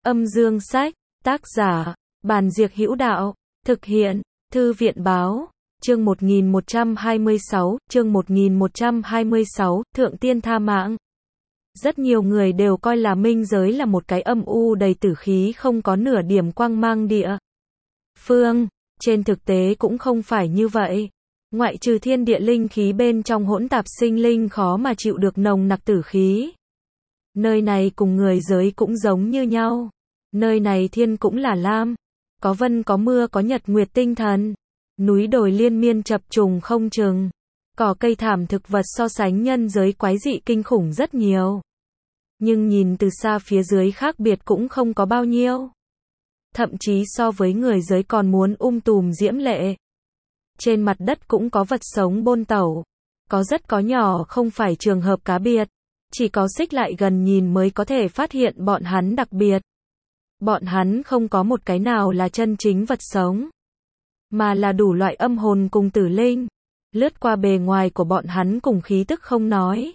Âm dương sách, tác giả, Bàn Diệc Hữu Đạo, thực hiện, Thư viện báo, chương 1126, Thượng Tiên Tha Mạng. Rất nhiều người đều coi là minh giới là một cái âm u đầy tử khí không có nửa điểm quang mang địa phương, trên thực tế cũng không phải như vậy. Ngoại trừ thiên địa linh khí bên trong hỗn tạp sinh linh khó mà chịu được nồng nặc tử khí. Nơi này cùng người giới cũng giống như nhau. Nơi này thiên cũng là lam, có vân có mưa có nhật nguyệt tinh thần, núi đồi liên miên chập trùng không chừng, cỏ cây thảm thực vật so sánh nhân giới quái dị kinh khủng rất nhiều. Nhưng nhìn từ xa phía dưới khác biệt cũng không có bao nhiêu. Thậm chí so với người giới còn muốn tùm diễm lệ. Trên mặt đất cũng có vật sống bôn tẩu, có rất có nhỏ không phải trường hợp cá biệt, chỉ có xích lại gần nhìn mới có thể phát hiện bọn hắn đặc biệt. Bọn hắn không có một cái nào là chân chính vật sống, mà là đủ loại âm hồn cùng tử linh. Lướt qua bề ngoài của bọn hắn cùng khí tức không nói.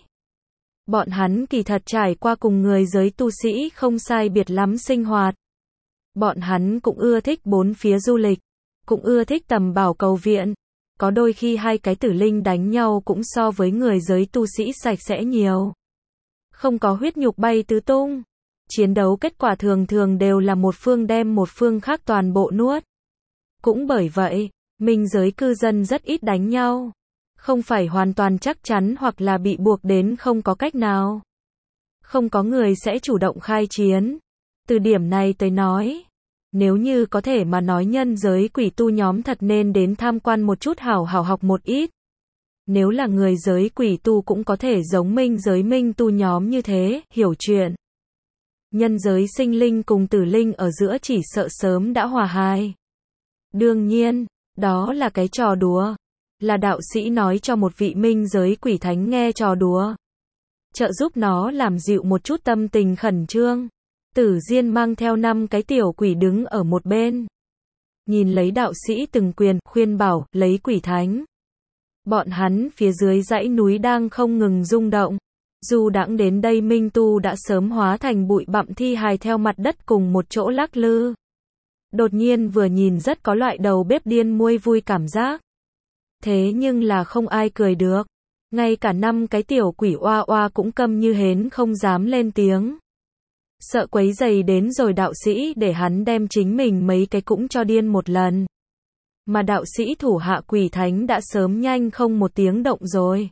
Bọn hắn kỳ thật trải qua cùng người giới tu sĩ không sai biệt lắm sinh hoạt. Bọn hắn cũng ưa thích bốn phía du lịch, cũng ưa thích tầm bảo cầu viện. Có đôi khi hai cái tử linh đánh nhau cũng so với người giới tu sĩ sạch sẽ nhiều. Không có huyết nhục bay tứ tung. Chiến đấu kết quả thường thường đều là một phương đem một phương khác toàn bộ nuốt. Cũng bởi vậy, minh giới cư dân rất ít đánh nhau. Không phải hoàn toàn chắc chắn hoặc là bị buộc đến không có cách nào. Không có người sẽ chủ động khai chiến. Từ điểm này tới nói, nếu như có thể mà nói nhân giới quỷ tu nhóm thật nên đến tham quan một chút hảo học một ít. Nếu là người giới quỷ tu cũng có thể giống minh giới minh tu nhóm như thế, hiểu chuyện. Nhân giới sinh linh cùng tử linh ở giữa chỉ sợ sớm đã hòa hài. Đương nhiên, đó là cái trò đùa. Là đạo sĩ nói cho một vị minh giới quỷ thánh nghe trò đùa. Trợ giúp nó làm dịu một chút tâm tình khẩn trương. Tử Diên mang theo 5 cái tiểu quỷ đứng ở một bên. Nhìn lấy đạo sĩ từng quyền, khuyên bảo, lấy quỷ thánh. Bọn hắn phía dưới dãy núi đang không ngừng rung động. Dù đãng đến đây minh tu đã sớm hóa thành bụi bặm thi hài theo mặt đất cùng một chỗ lắc lư. Đột nhiên vừa nhìn rất có loại đầu bếp điên muôi vui cảm giác. Thế nhưng là không ai cười được. Ngay cả 5 cái tiểu quỷ oa oa cũng câm như hến không dám lên tiếng. Sợ quấy rầy đến rồi đạo sĩ để hắn đem chính mình mấy cái cũng cho điên một lần. Mà đạo sĩ thủ hạ quỷ thánh đã sớm nhanh không một tiếng động rồi.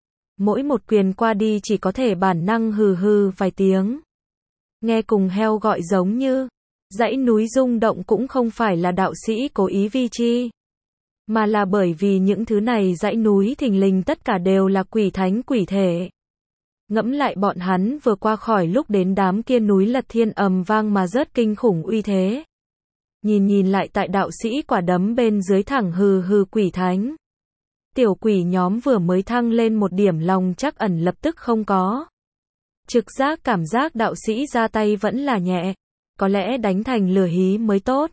Mỗi một quyền qua đi chỉ có thể bản năng hừ hừ vài tiếng. Nghe cùng heo gọi giống như. Dãy núi rung động cũng không phải là đạo sĩ cố ý vi chi. Mà là bởi vì những thứ này dãy núi thình lình tất cả đều là quỷ thánh quỷ thể. Ngẫm lại bọn hắn vừa qua khỏi lúc đến đám kia núi lật thiên ầm vang mà rất kinh khủng uy thế. Nhìn lại tại đạo sĩ quả đấm bên dưới thẳng hừ hừ quỷ thánh. Tiểu quỷ nhóm vừa mới thăng lên một điểm lòng chắc ẩn lập tức không có. Trực giác cảm giác đạo sĩ ra tay vẫn là nhẹ. Có lẽ đánh thành lửa hí mới tốt.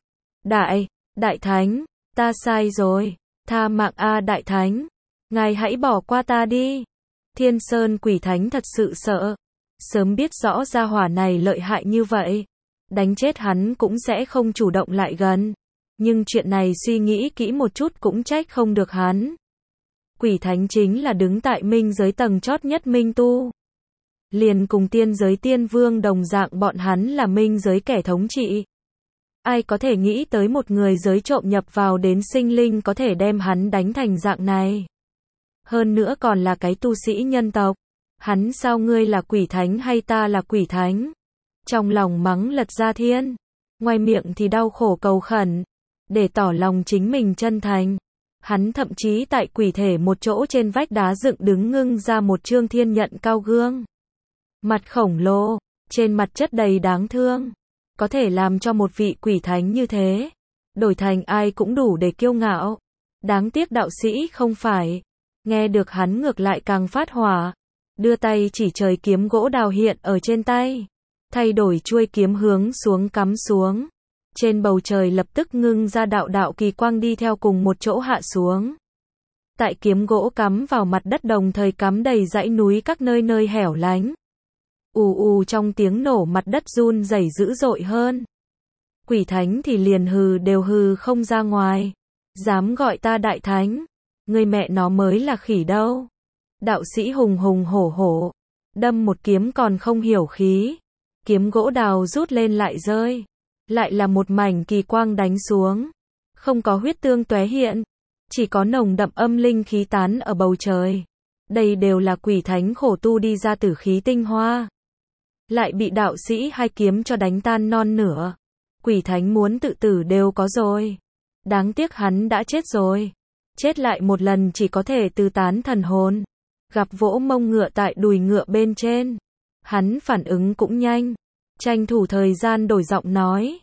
Đại thánh, ta sai rồi. Tha mạng a đại thánh. Ngài hãy bỏ qua ta đi. Thiên Sơn quỷ thánh thật sự sợ. Sớm biết rõ gia hỏa này lợi hại như vậy. Đánh chết hắn cũng sẽ không chủ động lại gần. Nhưng chuyện này suy nghĩ kỹ một chút cũng trách không được hắn. Quỷ thánh chính là đứng tại minh giới tầng chót nhất minh tu. Liền cùng tiên giới tiên vương đồng dạng bọn hắn là minh giới kẻ thống trị. Ai có thể nghĩ tới một người giới trộm nhập vào đến sinh linh có thể đem hắn đánh thành dạng này. Hơn nữa còn là cái tu sĩ nhân tộc. Hắn sao ngươi là quỷ thánh hay ta là quỷ thánh? Trong lòng mắng lật ra thiên. Ngoài miệng thì đau khổ cầu khẩn. Để tỏ lòng chính mình chân thành. Hắn thậm chí tại quỷ thể một chỗ trên vách đá dựng đứng ngưng ra một chương thiên nhận cao gương. Mặt khổng lồ, trên mặt chất đầy đáng thương. Có thể làm cho một vị quỷ thánh như thế. Đổi thành ai cũng đủ để kiêu ngạo. Đáng tiếc đạo sĩ không phải. Nghe được hắn ngược lại càng phát hỏa. Đưa tay chỉ trời kiếm gỗ đào hiện ở trên tay. Thay đổi chuôi kiếm hướng xuống cắm xuống. Trên bầu trời lập tức ngưng ra đạo kỳ quang đi theo cùng một chỗ hạ xuống. Tại kiếm gỗ cắm vào mặt đất đồng thời cắm đầy dãy núi các nơi hẻo lánh. ù ù trong tiếng nổ mặt đất run rẩy dữ dội hơn. Quỷ thánh thì liền hừ đều hừ không ra ngoài. Dám gọi ta đại thánh, người mẹ nó mới là khỉ đâu. Đạo sĩ hùng hùng hổ hổ, đâm một kiếm còn không hiểu khí. Kiếm gỗ đào rút lên lại rơi. Lại là một mảnh kỳ quang đánh xuống. Không có huyết tương tóe hiện, chỉ có nồng đậm âm linh khí tán ở bầu trời. Đây đều là quỷ thánh khổ tu đi ra tử khí tinh hoa. Lại bị đạo sĩ hai kiếm cho đánh tan non nửa. Quỷ thánh muốn tự tử đều có rồi. Đáng tiếc hắn đã chết rồi. Chết lại một lần chỉ có thể tư tán thần hồn. Gặp vỗ mông ngựa tại đùi ngựa bên trên. Hắn phản ứng cũng nhanh. Tranh thủ thời gian đổi giọng nói.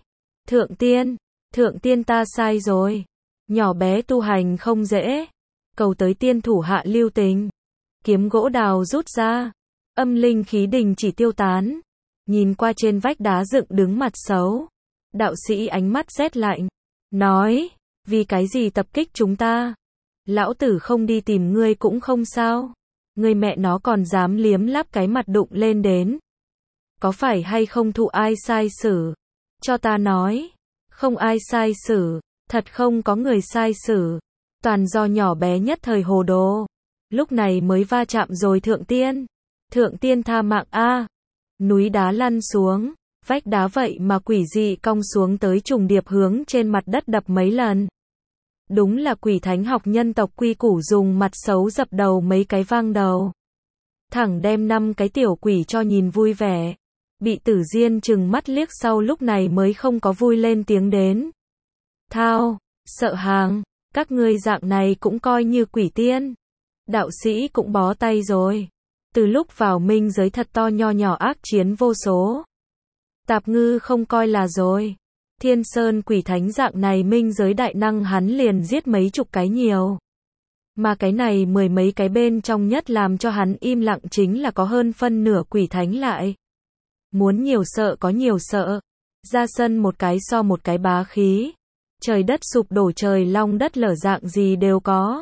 Thượng tiên ta sai rồi. Nhỏ bé tu hành không dễ. Cầu tới tiên thủ hạ lưu tình. Kiếm gỗ đào rút ra. Âm linh khí đình chỉ tiêu tán. Nhìn qua trên vách đá dựng đứng mặt xấu. Đạo sĩ ánh mắt rét lạnh. Nói, vì cái gì tập kích chúng ta? Lão tử không đi tìm ngươi cũng không sao. Ngươi mẹ nó còn dám liếm láp cái mặt đụng lên đến. Có phải hay không thụ ai sai xử? Cho ta nói. Không ai sai xử. Thật không có người sai xử. Toàn do nhỏ bé nhất thời hồ đồ. Lúc này mới va chạm rồi thượng tiên. Thượng tiên tha mạng a. Núi đá lăn xuống. Vách đá vậy mà quỷ dị cong xuống tới trùng điệp hướng trên mặt đất đập mấy lần. Đúng là quỷ thánh học nhân tộc quy củ dùng mặt xấu dập đầu mấy cái vang đầu. Thẳng đem 5 cái tiểu quỷ cho nhìn vui vẻ. Bị Tử Diên trừng mắt liếc sau lúc này mới không có vui lên tiếng đến. Thao, sợ hàng, các ngươi dạng này cũng coi như quỷ tiên. Đạo sĩ cũng bó tay rồi. Từ lúc vào minh giới thật to nho nhỏ ác chiến vô số. Tạp ngư không coi là rồi. Thiên Sơn quỷ thánh dạng này minh giới đại năng hắn liền giết mấy chục cái nhiều. Mà cái này 10 mấy cái bên trong nhất làm cho hắn im lặng chính là có hơn phân nửa quỷ thánh lại. Muốn nhiều sợ có nhiều sợ. Ra sân một cái so một cái bá khí. Trời đất sụp đổ trời long đất lở dạng gì đều có.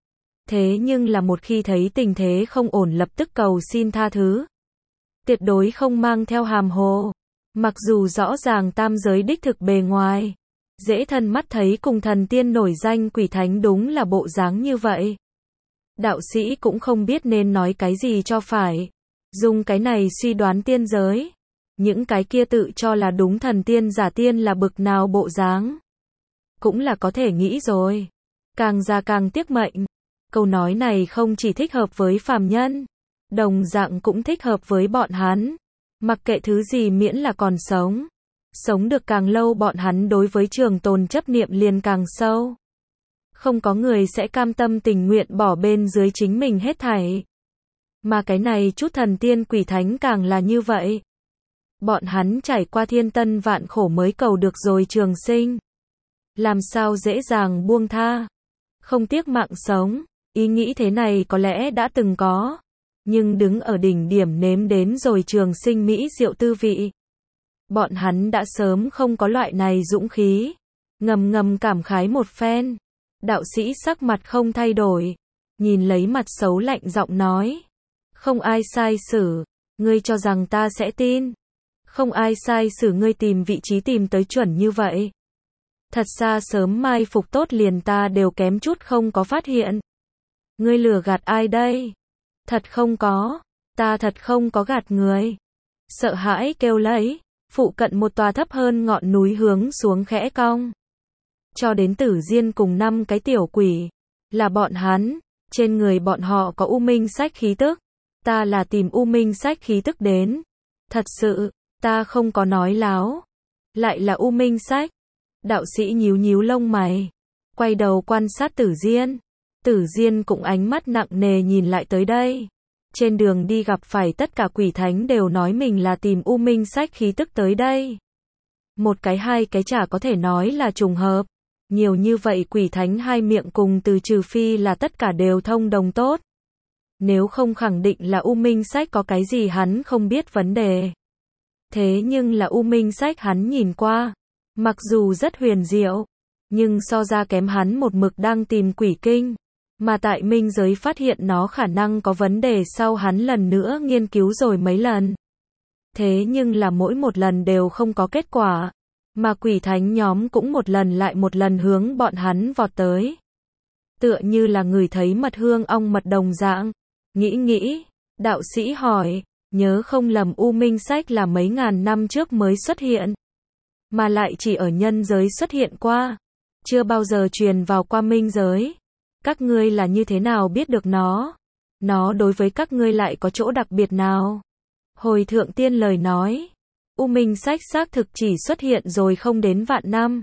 Thế nhưng là một khi thấy tình thế không ổn lập tức cầu xin tha thứ. Tuyệt đối không mang theo hàm hồ. Mặc dù rõ ràng tam giới đích thực bề ngoài. Dễ thân mắt thấy cùng thần tiên nổi danh quỷ thánh đúng là bộ dáng như vậy. Đạo sĩ cũng không biết nên nói cái gì cho phải. Dùng cái này suy đoán tiên giới. Những cái kia tự cho là đúng thần tiên giả tiên là bực nào bộ dáng. Cũng là có thể nghĩ rồi. Càng già càng tiếc mệnh. Câu nói này không chỉ thích hợp với phàm nhân. Đồng dạng cũng thích hợp với bọn hắn. Mặc kệ thứ gì miễn là còn sống. Sống được càng lâu bọn hắn đối với trường tồn chấp niệm liền càng sâu. Không có người sẽ cam tâm tình nguyện bỏ bên dưới chính mình hết thảy. Mà cái này chút thần tiên quỷ thánh càng là như vậy. Bọn hắn trải qua thiên tân vạn khổ mới cầu được rồi trường sinh. Làm sao dễ dàng buông tha. Không tiếc mạng sống. Ý nghĩ thế này có lẽ đã từng có. Nhưng đứng ở đỉnh điểm nếm đến rồi trường sinh mỹ diệu tư vị. Bọn hắn đã sớm không có loại này dũng khí. Ngầm ngầm cảm khái một phen. Đạo sĩ sắc mặt không thay đổi. Nhìn lấy mặt xấu lạnh giọng nói. Không ai sai xử. Ngươi cho rằng ta sẽ tin. Không ai sai xử ngươi tìm vị trí tìm tới chuẩn như vậy. Thật ra sớm mai phục tốt liền ta đều kém chút không có phát hiện. Ngươi lừa gạt ai đây? Thật không có. Ta thật không có gạt người. Sợ hãi kêu lấy. Phụ cận một tòa thấp hơn ngọn núi hướng xuống khẽ cong. Cho đến Tử Diên cùng 5 cái tiểu quỷ. Là bọn hắn. Trên người bọn họ có u minh sách khí tức. Ta là tìm u minh sách khí tức đến. Thật sự, ta không có nói láo. Lại là u minh sách. Đạo sĩ nhíu nhíu lông mày. Quay đầu quan sát Tử Diên. Tử Diên cũng ánh mắt nặng nề nhìn lại tới đây. Trên đường đi gặp phải tất cả quỷ thánh đều nói mình là tìm u minh sách khí tức tới đây. Một cái hai cái chả có thể nói là trùng hợp. Nhiều như vậy quỷ thánh hai miệng cùng từ trừ phi là tất cả đều thông đồng tốt. Nếu không khẳng định là u minh sách có cái gì hắn không biết vấn đề. Thế nhưng là u minh sách hắn nhìn qua. Mặc dù rất huyền diệu. Nhưng so ra kém hắn một mực đang tìm quỷ kinh. Mà tại minh giới phát hiện nó khả năng có vấn đề sau hắn lần nữa nghiên cứu rồi mấy lần. Thế nhưng là mỗi một lần đều không có kết quả, mà quỷ thánh nhóm cũng một lần lại một lần hướng bọn hắn vọt tới. Tựa như là người thấy mật hương ong mật đồng dạng. Nghĩ, đạo sĩ hỏi, nhớ không lầm U Minh Sách là mấy ngàn năm trước mới xuất hiện, mà lại chỉ ở nhân giới xuất hiện qua, chưa bao giờ truyền vào qua minh giới. Các ngươi là như thế nào biết được nó? Nó đối với các ngươi lại có chỗ đặc biệt nào? Hồi Thượng Tiên lời nói, U Minh Sách xác thực chỉ xuất hiện rồi không đến vạn năm.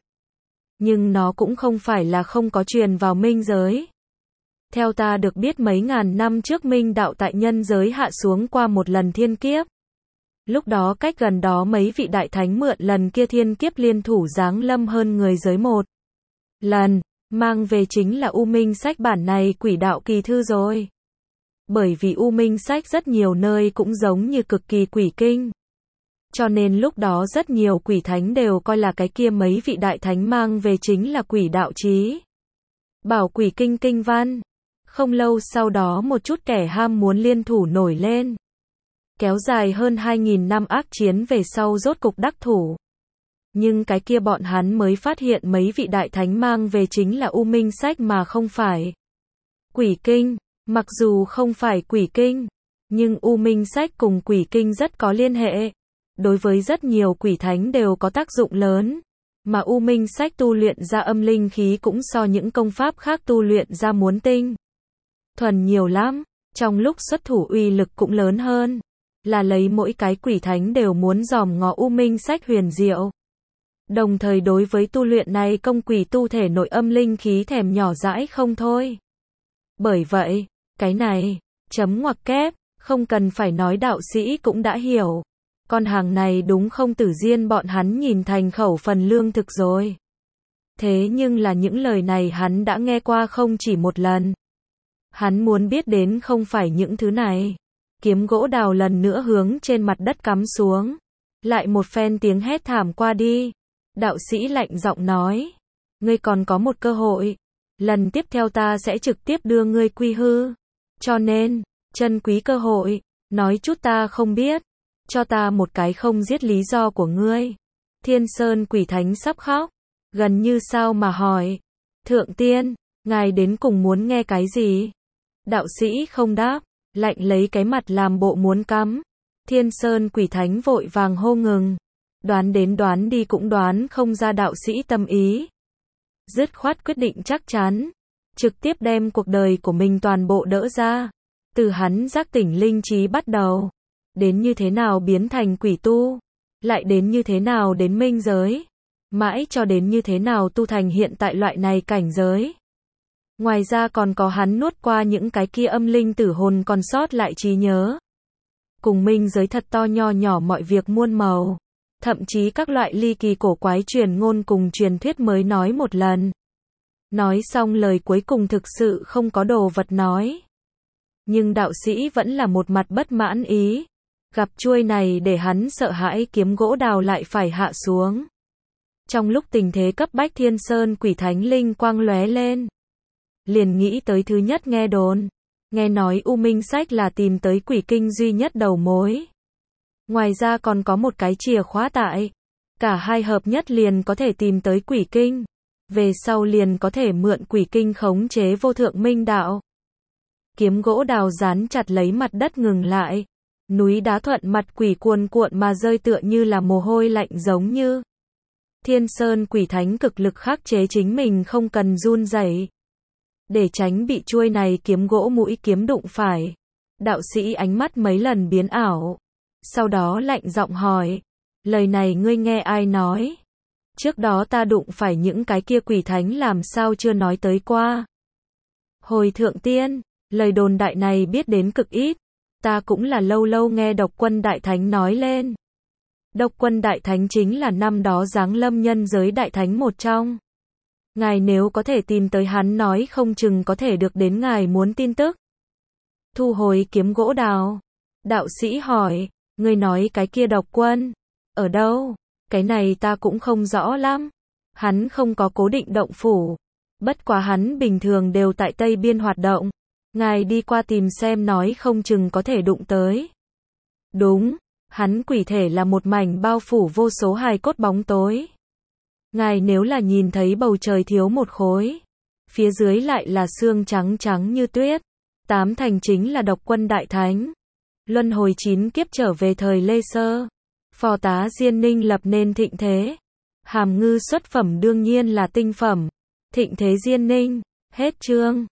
Nhưng nó cũng không phải là không có truyền vào minh giới. Theo ta được biết mấy ngàn năm trước minh đạo tại nhân giới hạ xuống qua một lần thiên kiếp. Lúc đó cách gần đó mấy vị đại thánh mượn lần kia thiên kiếp liên thủ giáng lâm hơn người giới một lần, mang về chính là U Minh Sách bản này quỷ đạo kỳ thư rồi. Bởi vì U Minh Sách rất nhiều nơi cũng giống như cực kỳ quỷ kinh. Cho nên lúc đó rất nhiều quỷ thánh đều coi là cái kia mấy vị đại thánh mang về chính là quỷ đạo chí bảo quỷ kinh kinh văn. Không lâu sau đó một chút kẻ ham muốn liên thủ nổi lên. Kéo dài hơn 2.000 năm ác chiến về sau rốt cục đắc thủ. Nhưng cái kia bọn hắn mới phát hiện mấy vị đại thánh mang về chính là U Minh Sách mà không phải quỷ kinh. Mặc dù không phải quỷ kinh, nhưng U Minh Sách cùng quỷ kinh rất có liên hệ. Đối với rất nhiều quỷ thánh đều có tác dụng lớn. Mà U Minh Sách tu luyện ra âm linh khí cũng so những công pháp khác tu luyện ra muốn tinh thuần nhiều lắm. Trong lúc xuất thủ uy lực cũng lớn hơn. Là lấy mỗi cái quỷ thánh đều muốn dòm ngó U Minh Sách huyền diệu. Đồng thời đối với tu luyện này công quỷ tu thể nội âm linh khí thèm nhỏ dãi không thôi. Bởi vậy, cái này, chấm ngoặc kép, không cần phải nói đạo sĩ cũng đã hiểu. Con hàng này đúng không Tử Diên bọn hắn nhìn thành khẩu phần lương thực rồi. Thế nhưng là những lời này hắn đã nghe qua không chỉ một lần. Hắn muốn biết đến không phải những thứ này. Kiếm gỗ đào lần nữa hướng trên mặt đất cắm xuống. Lại một phen tiếng hét thảm qua đi. Đạo sĩ lạnh giọng nói. Ngươi còn có một cơ hội. Lần tiếp theo ta sẽ trực tiếp đưa ngươi quy hư. Cho nên, trân quý cơ hội. Nói chút ta không biết. Cho ta một cái không giết lý do của ngươi. Thiên Sơn quỷ thánh sắp khóc. Gần như sao mà hỏi. Thượng Tiên, ngài đến cùng muốn nghe cái gì? Đạo sĩ không đáp. Lạnh lấy cái mặt làm bộ muốn cắm. Thiên Sơn quỷ thánh vội vàng hô ngừng. Đoán đến đoán đi cũng đoán không ra đạo sĩ tâm ý. Dứt khoát quyết định chắc chắn. Trực tiếp đem cuộc đời của mình toàn bộ đỡ ra. Từ hắn giác tỉnh linh trí bắt đầu. Đến như thế nào biến thành quỷ tu. Lại đến như thế nào đến minh giới. Mãi cho đến như thế nào tu thành hiện tại loại này cảnh giới. Ngoài ra còn có hắn nuốt qua những cái kia âm linh tử hồn còn sót lại trí nhớ. Cùng minh giới thật to nho nhỏ mọi việc muôn màu. Thậm chí các loại ly kỳ cổ quái truyền ngôn cùng truyền thuyết mới nói một lần. Nói xong lời cuối cùng thực sự không có đồ vật nói. Nhưng đạo sĩ vẫn là một mặt bất mãn ý. Gặp chuôi này để hắn sợ hãi kiếm gỗ đào lại phải hạ xuống. Trong lúc tình thế cấp bách Thiên Sơn quỷ thánh linh quang lóe lên. Liền nghĩ tới thứ nhất nghe đồn. Nghe nói U Minh Sách là tìm tới quỷ kinh duy nhất đầu mối. Ngoài ra còn có một cái chìa khóa tại. Cả hai hợp nhất liền có thể tìm tới quỷ kinh. Về sau liền có thể mượn quỷ kinh khống chế vô thượng minh đạo. Kiếm gỗ đào dán chặt lấy mặt đất ngừng lại. Núi đá thuận mặt quỷ cuồn cuộn mà rơi tựa như là mồ hôi lạnh giống như. Thiên Sơn quỷ thánh cực lực khắc chế chính mình không cần run rẩy. Để tránh bị chuôi này kiếm gỗ mũi kiếm đụng phải. Đạo sĩ ánh mắt mấy lần biến ảo. Sau đó lạnh giọng hỏi. Lời này ngươi nghe ai nói? Trước đó ta đụng phải những cái kia quỷ thánh làm sao chưa nói tới qua. Hồi Thượng Tiên, lời đồn đại này biết đến cực ít. Ta cũng là lâu lâu nghe Độc Quân Đại Thánh nói lên. Độc Quân Đại Thánh chính là năm đó giáng lâm nhân giới Đại Thánh một trong. Ngài nếu có thể tìm tới hắn nói không chừng có thể được đến ngài muốn tin tức. Thu hồi kiếm gỗ đào. Đạo sĩ hỏi, ngươi nói cái kia Độc Quân, ở đâu? Cái này ta cũng không rõ lắm. Hắn không có cố định động phủ. Bất quá hắn bình thường đều tại Tây Biên hoạt động. Ngài đi qua tìm xem nói không chừng có thể đụng tới. Đúng, Hắn quỷ thể là một mảnh bao phủ vô số hài cốt bóng tối. Ngài nếu là nhìn thấy bầu trời thiếu một khối, phía dưới lại là xương trắng trắng như tuyết, 8 thành chính là độc quân đại thánh. Luân hồi 9 kiếp trở về thời Lê Sơ, phò tá Diên Ninh lập nên thịnh thế. Hàm Ngư xuất phẩm đương nhiên là tinh phẩm. Thịnh thế Diên Ninh, hết chương.